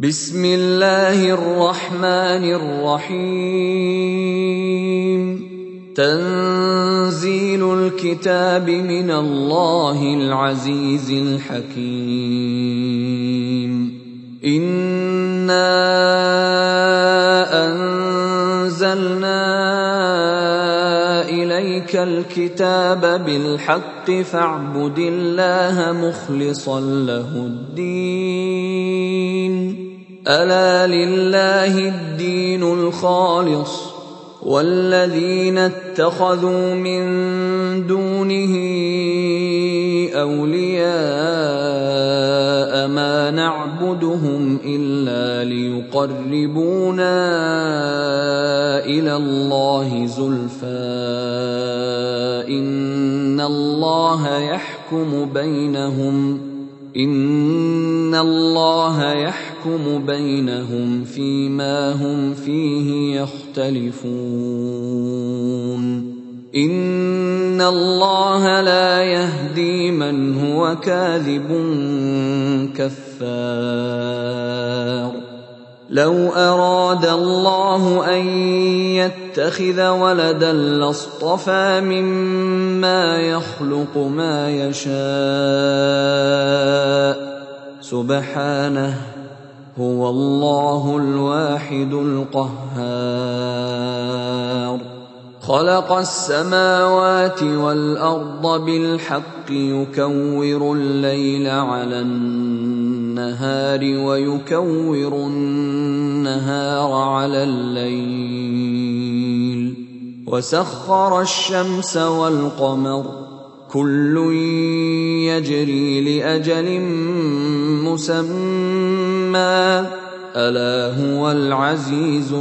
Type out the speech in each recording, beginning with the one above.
بسم الله الرحمن الرحيم تنزيل الكتاب من الله العزيز الحكيم إنا أنزلنا إليك الكتاب بالحق فاعبد الله مخلصا له الدين ألا لله الدين الخالص والذين اتخذوا من دونه أولياء ما نعبدهم إلا ليقربونا إلى الله زلفى إن الله يحكم بينهم فيما هم فيه يختلفون إن الله لا يهدي من هو كاذب كفار لو أراد الله أن يتخذ ولدا لاصطفى مما يخلق ما يشاء سبحانه هو الله الواحد القهار خلق السماوات والأرض بالحق يكور الليل على النهار ويكور النهار على الليل وسخر الشمس والقمر كل يجري لأجل مسمى ألا هو العزيز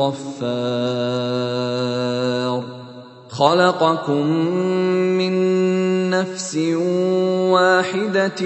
الغفار خلقكم من نفس واحدة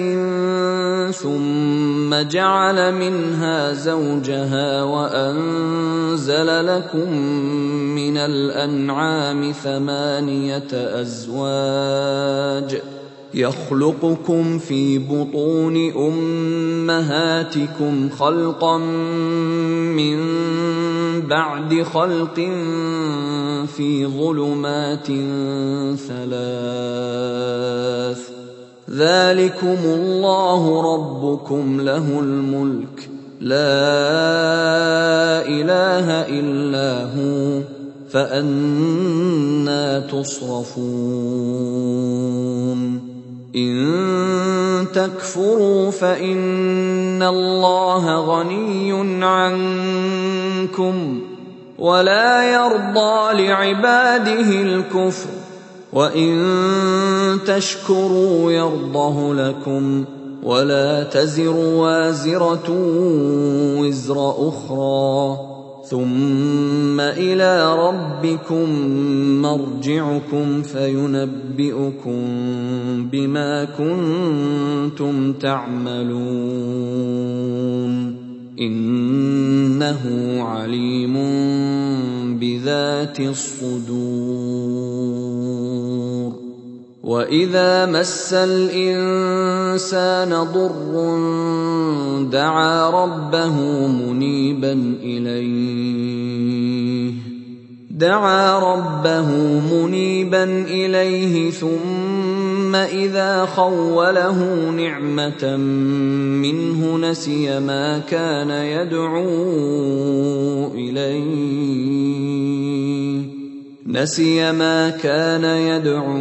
ثم جعل منها زوجها وأنزل لكم من الأنعام 8 أزواج يخلقكم في بطون أمهاتكم خلقا من بعد خلق في ظلمات 3 ذلكم الله ربكم له الملك لا إله إلا هو فأنى تصرفون إن تكفروا فإن الله غني عنكم ولا يرضى لعباده الكفر وإن تشكروا يرضه لكم ولا تزر وازرة وزر أخرى ثم إلى ربكم مرجعكم فينبئكم بما كنتم تعملون إنه عليم بذات الصدور وإذا مس الإنسان ضر دعا ربه منيبا إليه ثم إذا خوله نعمة منه نسي ما كان يدعو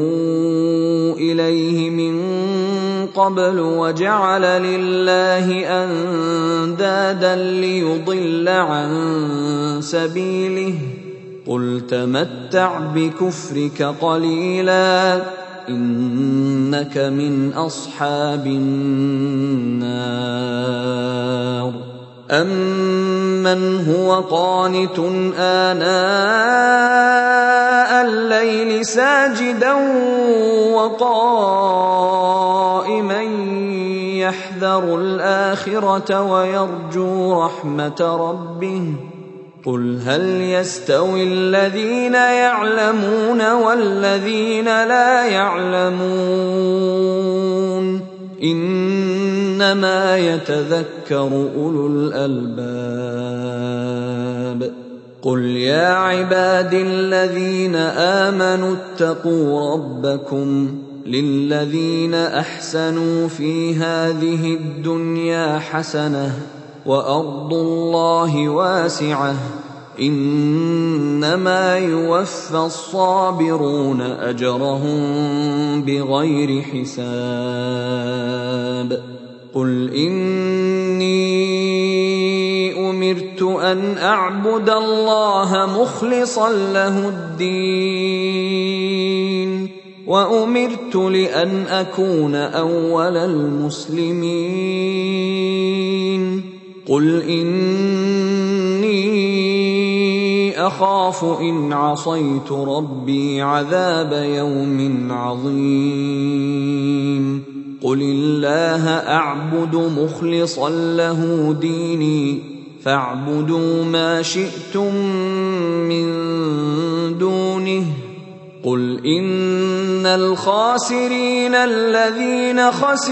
إليه من قبل وجعل لله أندادا ليضل عن سبيله قل تمتع بكفرك قليلا إنك من أصحاب النار أمن هو قانت آناء الليل ساجدا وقائما يحذر الآخرة ويرجو رحمة ربه قل هل يستوي الذين يعلمون والذين لا يعلمون إنما يتذكر أولو الألباب. قل يا عبادي الذين آمنوا اتقوا ربكم للذين أحسنوا في هذه الدنيا حسنة وأرض الله واسعة إنما يوفى الصابرون أجرهم بغير حساب. قل إني أمرت أن أعبد الله مخلصا له الدين وأمرت لأن أكون أول المسلمين. قل إني أخاف إن عصيت ربي عذاب يوم عظيم. قل الله أعبد مخلصا له ديني فاعبدوا ما شئتم من دونه. قل إن الخاسرين الذين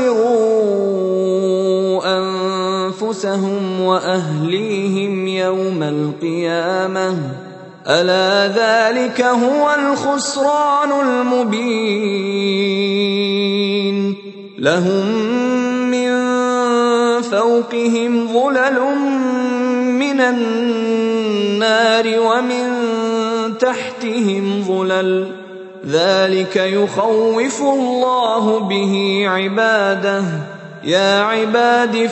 خسروا أنفسهم وأهليهم يوم القيامة ألا ذلك هو الخسران المبين. لهم من فوقهم ظلل من النار ومن تحتهم ظلل ذلك يخوف الله به عباده. يا عباد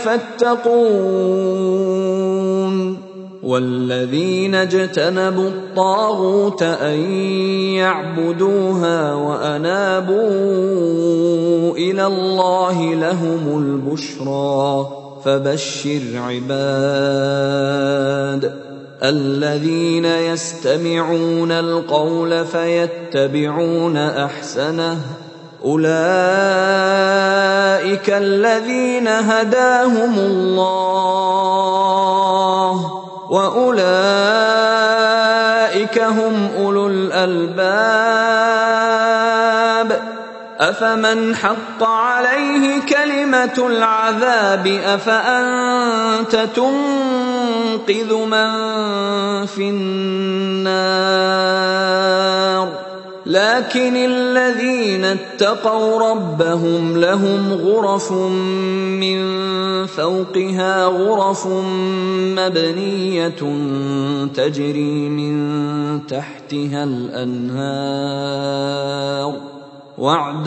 فاتقون. والذين اجتنبوا الطاغوت أن يعبدوها وأنابوا إلى الله لهم البشرى فبشر عباد الذين يستمعون القول فيتبعون أحسنه أولئك الذين هداهم الله وأولئك هم أولو الألباب. أفمن حق عليه كلمة العذاب أفأنت تنقذ من في النار. لكن الذين اتقوا ربهم لهم غرف من فوقها غرف مبنية تجري من تحتها الأنهار وعد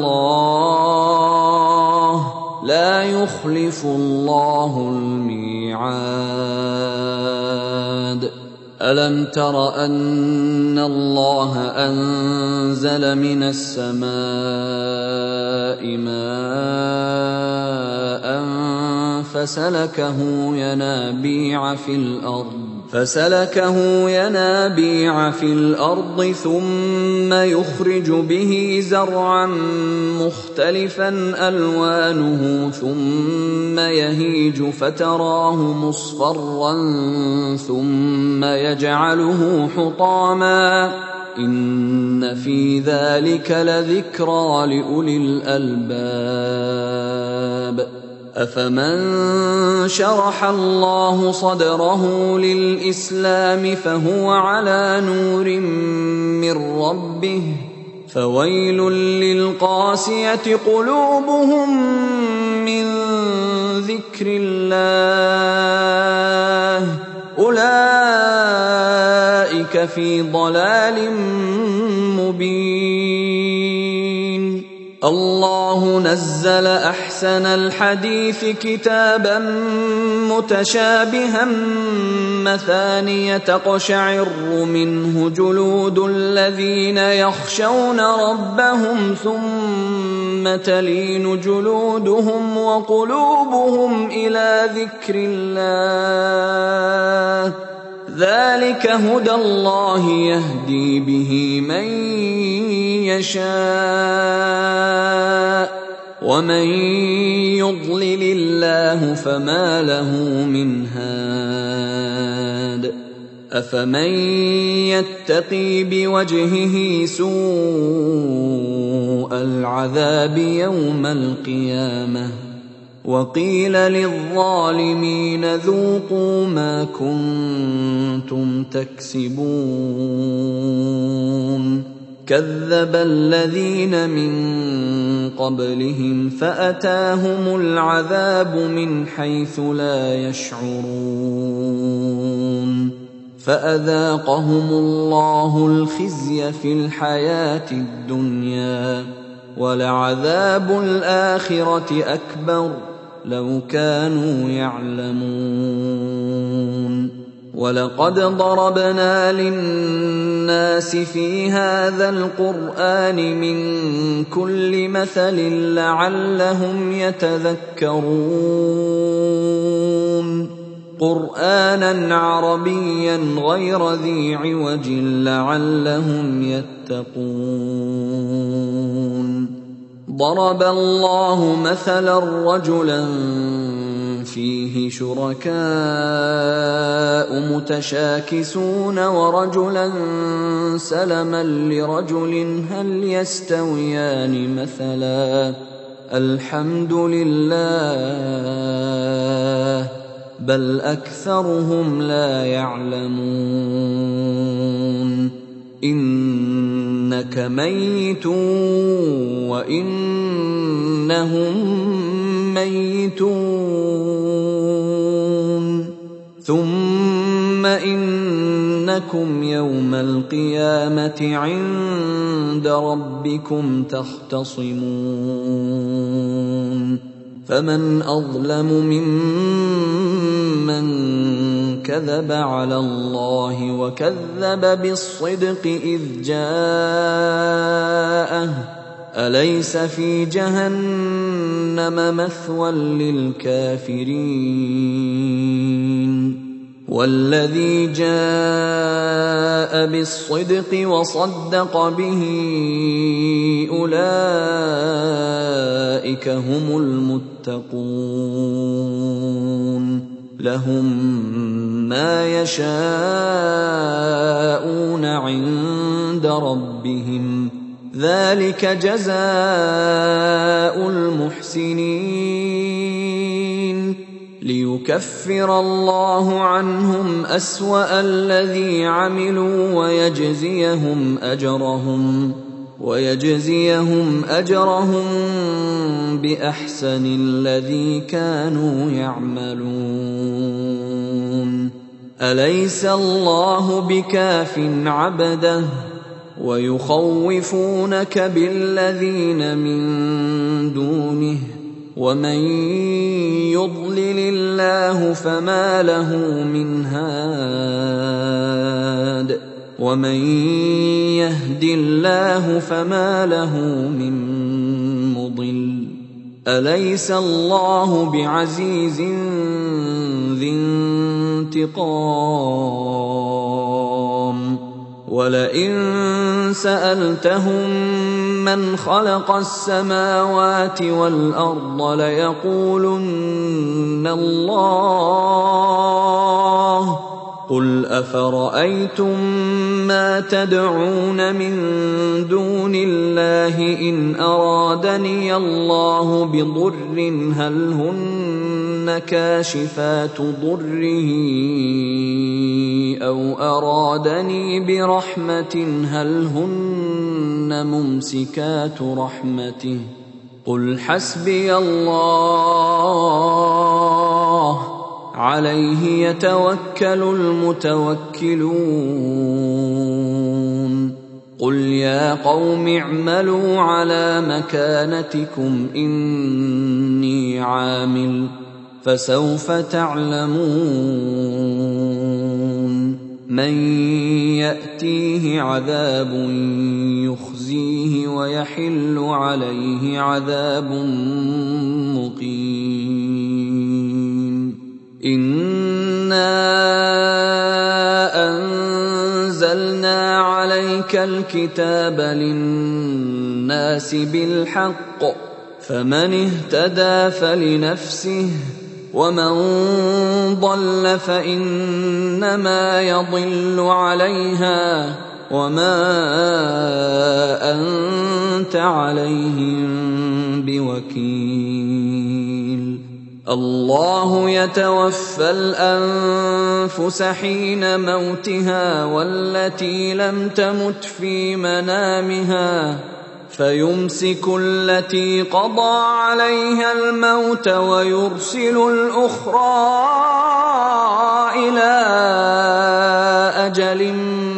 الله لا يخلف الله الميعاد. ألم تر أن الله أنزل من السماء ماء فسلكه ينابيع في الأرض ثم يخرج به زرعا مختلفا ألوانه ثم يهيج فتراه مصفرا ثم يجعله حطاما إن في ذلك لذكرى لأولي الألباب. أفمن شرح الله صدره للإسلام فهو على نور من ربه فويل للقاسية قلوبهم من ذكر الله أولئك في ضلال مبين. الله نزل أحسن الحديث كتابا متشابها مثانية تقشعر منه جلود الذين يخشون ربهم ثم تلين جلودهم وقلوبهم إلى ذكر الله ذلك هدى الله يهدي به من يشاء ومن يضلل الله فما له من هاد. أفمن يتقي بوجهه سوء العذاب يوم القيامة وقيل للظالمين ذوقوا ما كنتم تكسبون كذب الذين من قبلهم فأتاهم العذاب من حيث لا يشعرون فأذاقهم الله الخزي في الحياة الدنيا ولعذاب الآخرة أكبر لو كانوا يعلمون ولقد ضربنا للناس في هذا القرآن من كل مثل لعلهم يتذكرون قرآنا عربيا غير ذي عوج لعلهم يتقون ضرب الله مثلا رجلا فيه شركاء متشاكسون ورجلا سلما لرجل هل يستويان مثلا الحمد لله بل أكثرهم لا يعلمون إنك ميت وإنهم ميتون ثم إنكم يوم القيامة عند ربكم تختصمون فمن أظلم ممن كذب على الله وكذب بالصدق إذ جاءه أليس في جهنم مثوى للكافرين والذي جاء بالصدق وصدق به أولئك هم المتقون لهم ما يشاءون عند ربهم ذلك جزاء المحسنين ليكفر الله عنهم أسوأ الذي عملوا ويجزيهم أجرهم بأحسن الذي كانوا يعملون أليس الله بكاف عبده ويخوفونك بالذين من دونه ومن يضلل الله فما له من هاد ومن يهد الله فما له من مضل أليس الله بعزيز ذي انتقام ولئن سألتهم من خلق السماوات والأرض ليقولن الله قل أفرأيتم ما تدعون من دون الله إن أرادني الله بضر هل هن كاشفات ضره أو أرادني برحمة هل هن ممسكات رحمته قل حسبي الله عليه يتوكل المتوكلون قل يا قوم اعملوا على مكانتكم إني عامل فسوف تعلمون من يأتيه عذاب يخزيه ويحل عليه عذاب مقيم إنا أنزلنا عليك الكتاب للناس بالحق فمن اهتدى فلنفسه ومن ضل فإنما يضل عليها وما أنت عليهم بوكيل. الله يتوفى الأنفس حين موتها والتي لم تمت في منامها فيمسك التي قضى عليها الموت ويرسل الأخرى إلى أجل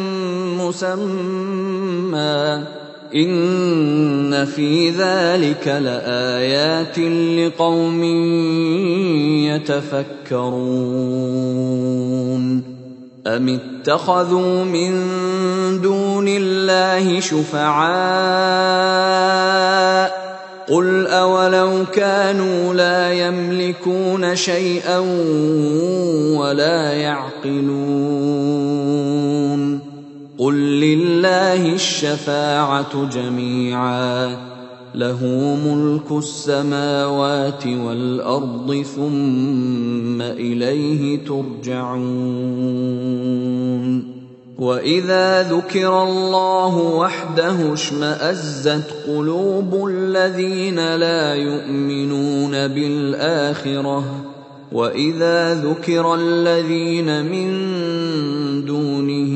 مسمى إن في ذلك لآيات لقوم يتفكرون. أم اتخذوا من دون الله شفعاء قل أولو كانوا لا يملكون شيئا ولا يعقلون قل لله الشفاعة جميعا له ملك السماوات والأرض ثم إليه ترجعون. وإذا ذكر الله وحده اشمأزت قلوب الذين لا يؤمنون بالآخرة وإذا ذكر الذين من دونه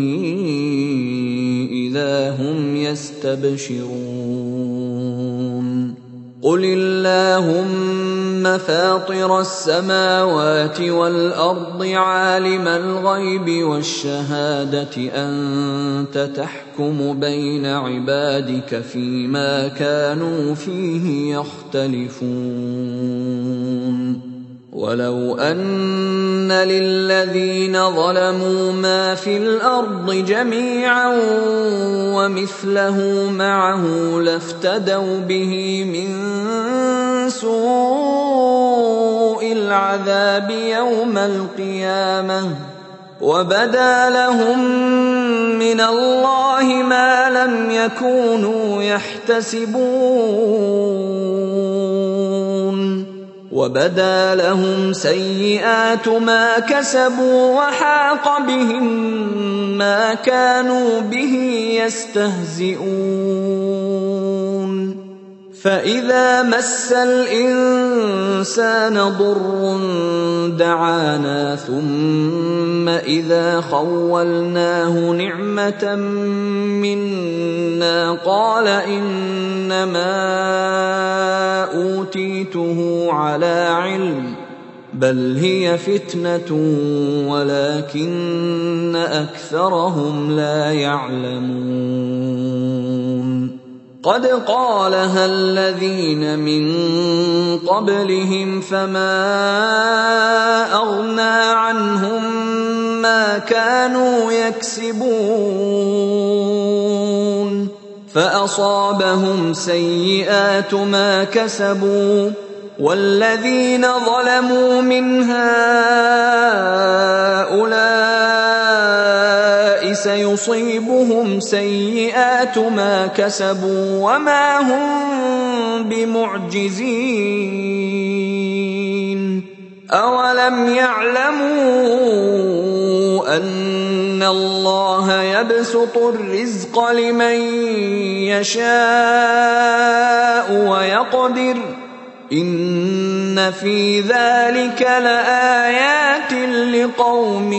إذا هم يستبشرون. قل اللهم فاطر السماوات والأرض عالم الغيب والشهادة أنت تحكم بين عبادك فيما كانوا فيه يختلفون. ولو أن للذين ظلموا ما في الأرض جميعا ومثله معه لافتدوا به من سوء العذاب يوم القيامة وبدا لهم من الله ما لم يكونوا يحتسبون وبدا لهم سيئات ما كسبوا وحاق بهم ما كانوا به يستهزئون. فإذا مس الإنسان ضر دعانا ثم إذا خولناه نعمة منا قال إنما أوتيته على علم بل هي فتنة ولكن أكثرهم لا يعلمون. قد قالها الذين من قبلهم فما أغنى عنهم ما كانوا يكسبون فأصابهم سيئات ما كسبوا والذين ظلموا من هؤلاء سيصيبهم سيئات ما كسبوا وما هم بمعجزين. أولم يعلموا أن الله يبسط الرزق لمن يشاء ويقدر إن في ذلك لآيات لقوم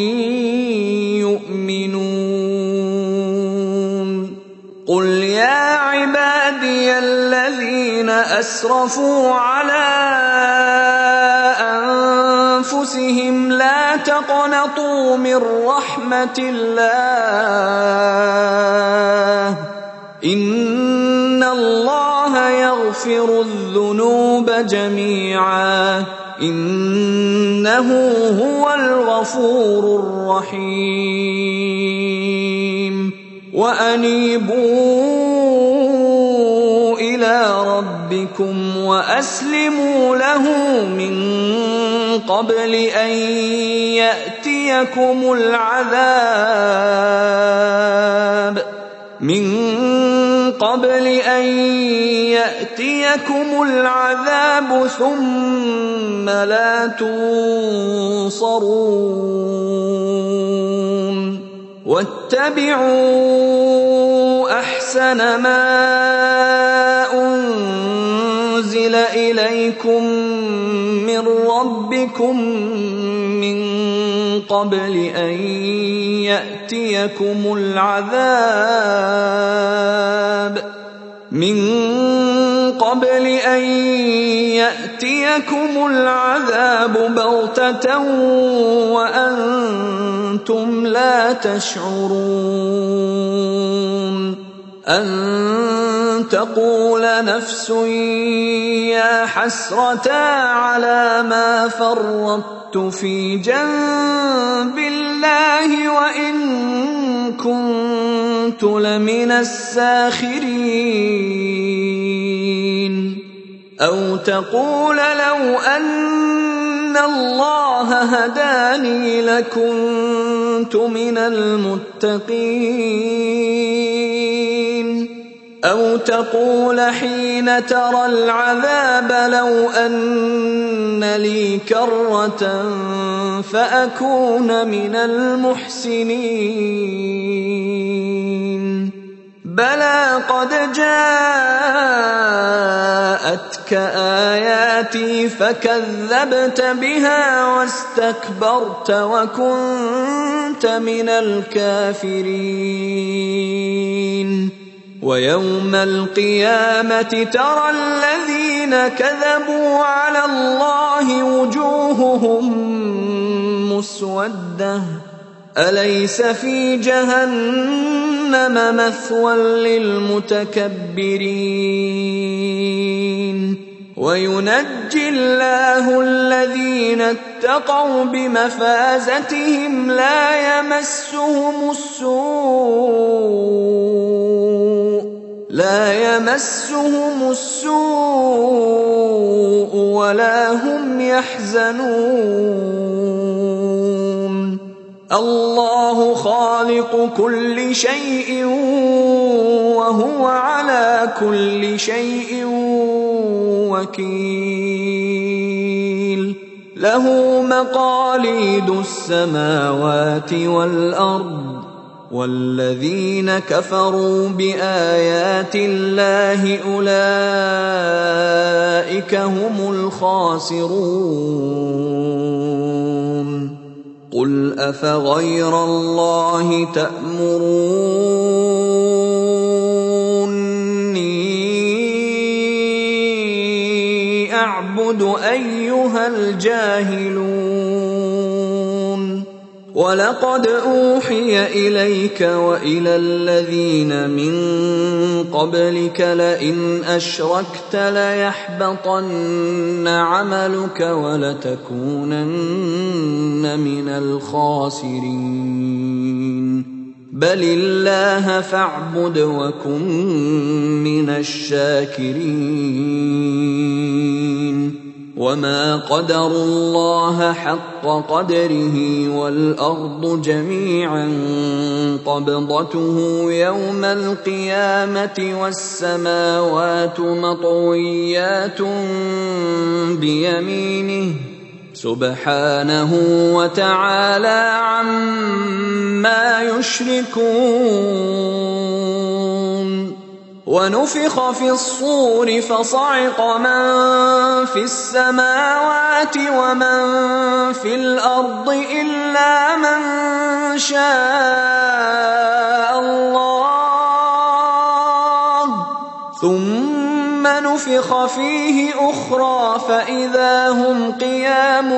يؤمنون. قل يا عبادي الذين أسرفوا على أنفسهم لا تقنطوا من رحمة الله إن الله يغفر الذنوب جميعا إنه هو الغفور الرحيم. وأنيبوا إلى ربكم وأسلموا له من قبل أن يأتيكم العذاب قبل أن يأتيكم العذاب ثم لا تنصرون واتبعوا أحسن ما أنزل إليكم من ربكم من قبل أن يأتيكم العذاب بغتة وأنتم لا تشعرون أن تقول نفس يا حسرتا على ما فرطت في جنب الله وإن كنت لمن الساخرين أو تقول لو أن الله هداني لكنت من المتقين أو تقول حين ترى العذاب لو أن لي كرة فأكون من المحسنين بلى قد جاءتك آياتي فكذبت بها واستكبرت وكنت من الكافرين ويوم القيامة ترى الذين كذبوا على الله وجوههم مسودة أليس في جهنم مثوى للمتكبرين وينجي الله الذين اتقوا بمفازتهم لا يمسهم السوء ولا هم يحزنون الله خالق كل شيء وهو على كل شيء وكيل له مقاليد السماوات والأرض والذين كفروا بآيات الله أولئك هم الخاسرون قل أفغير الله تأمروني أعبد أيها الجاهلون ولقد أوحي إليك وإلى الذين من قبلك لئن أشركت ليحبطن عملك ولتكونن من الخاسرين بل الله فاعبد وكن من الشاكرين وما قدروا الله حق قدره والأرض جميعا قبضته يوم القيامة والسماوات مطويات بيمينه سبحانه وتعالى عما يشركون ونفخ في الصور فصعق من في السماوات ومن في الأرض إلا من شاء الله ثم نفخ فيه أخرى فإذا هم قيام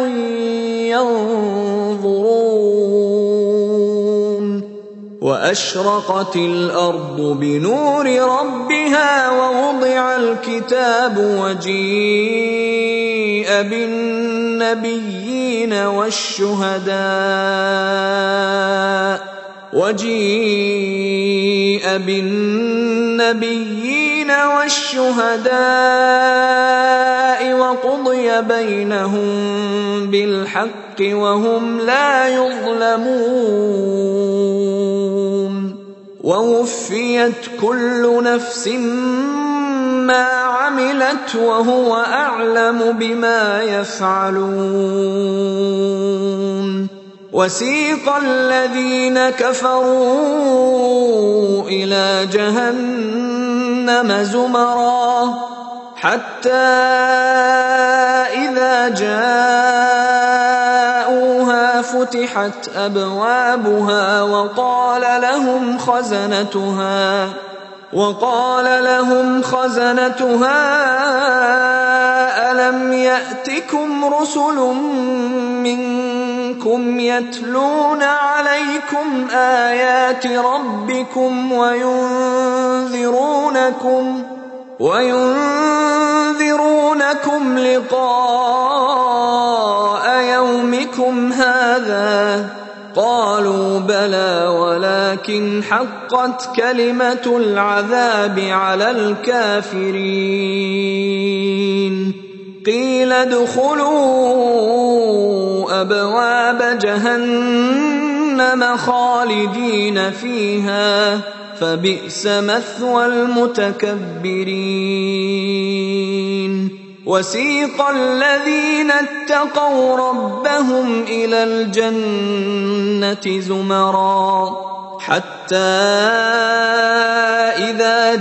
ينظرون وأشرقت الأرض بنور ربها ووضع الكتاب وجيء بالنبيين والشهداء وقضي بينهم بالحق وهم لا يظلمون ووفيت كل نفس ما عملت وهو أعلم بما يفعلون وسيق الذين كفروا إلى جهنم زمرا حتى إذا جاءوها فتحت أبوابها وقال لهم خزنتها ألم يأتكم رسل منكم يتلون عليكم آيات ربكم وينذرونكم لقاء يومكم هذا قالوا بلى ولكن حقت كلمة العذاب على الكافرين قيل ادخلوا أبواب جهنم خالدين فيها فبئس مثوى المتكبرين وسيق الذين اتقوا ربهم إلى الجنة زمرا حتى إذا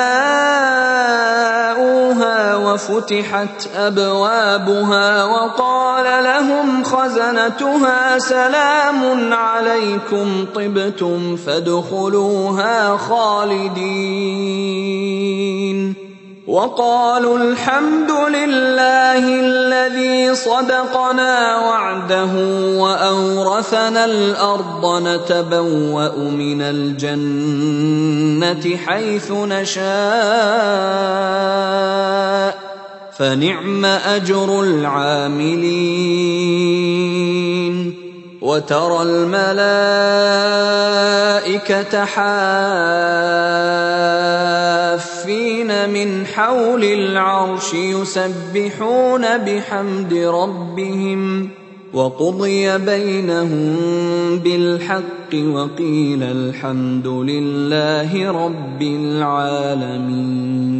جاءوها وفتحت أبوابها وقال لهم خزنتها سلام عليكم طبتم فادخلوها خالدين وقالوا الحمد لله الذي صدقنا وعده وأورثنا الأرض نتبوأ من الجنة حيث نشاء فنعم أجر العاملين وترى الملائكة حافين من حول العرش يسبحون بحمد ربهم وقضي بينهم بالحق وقيل الحمد لله رب العالمين.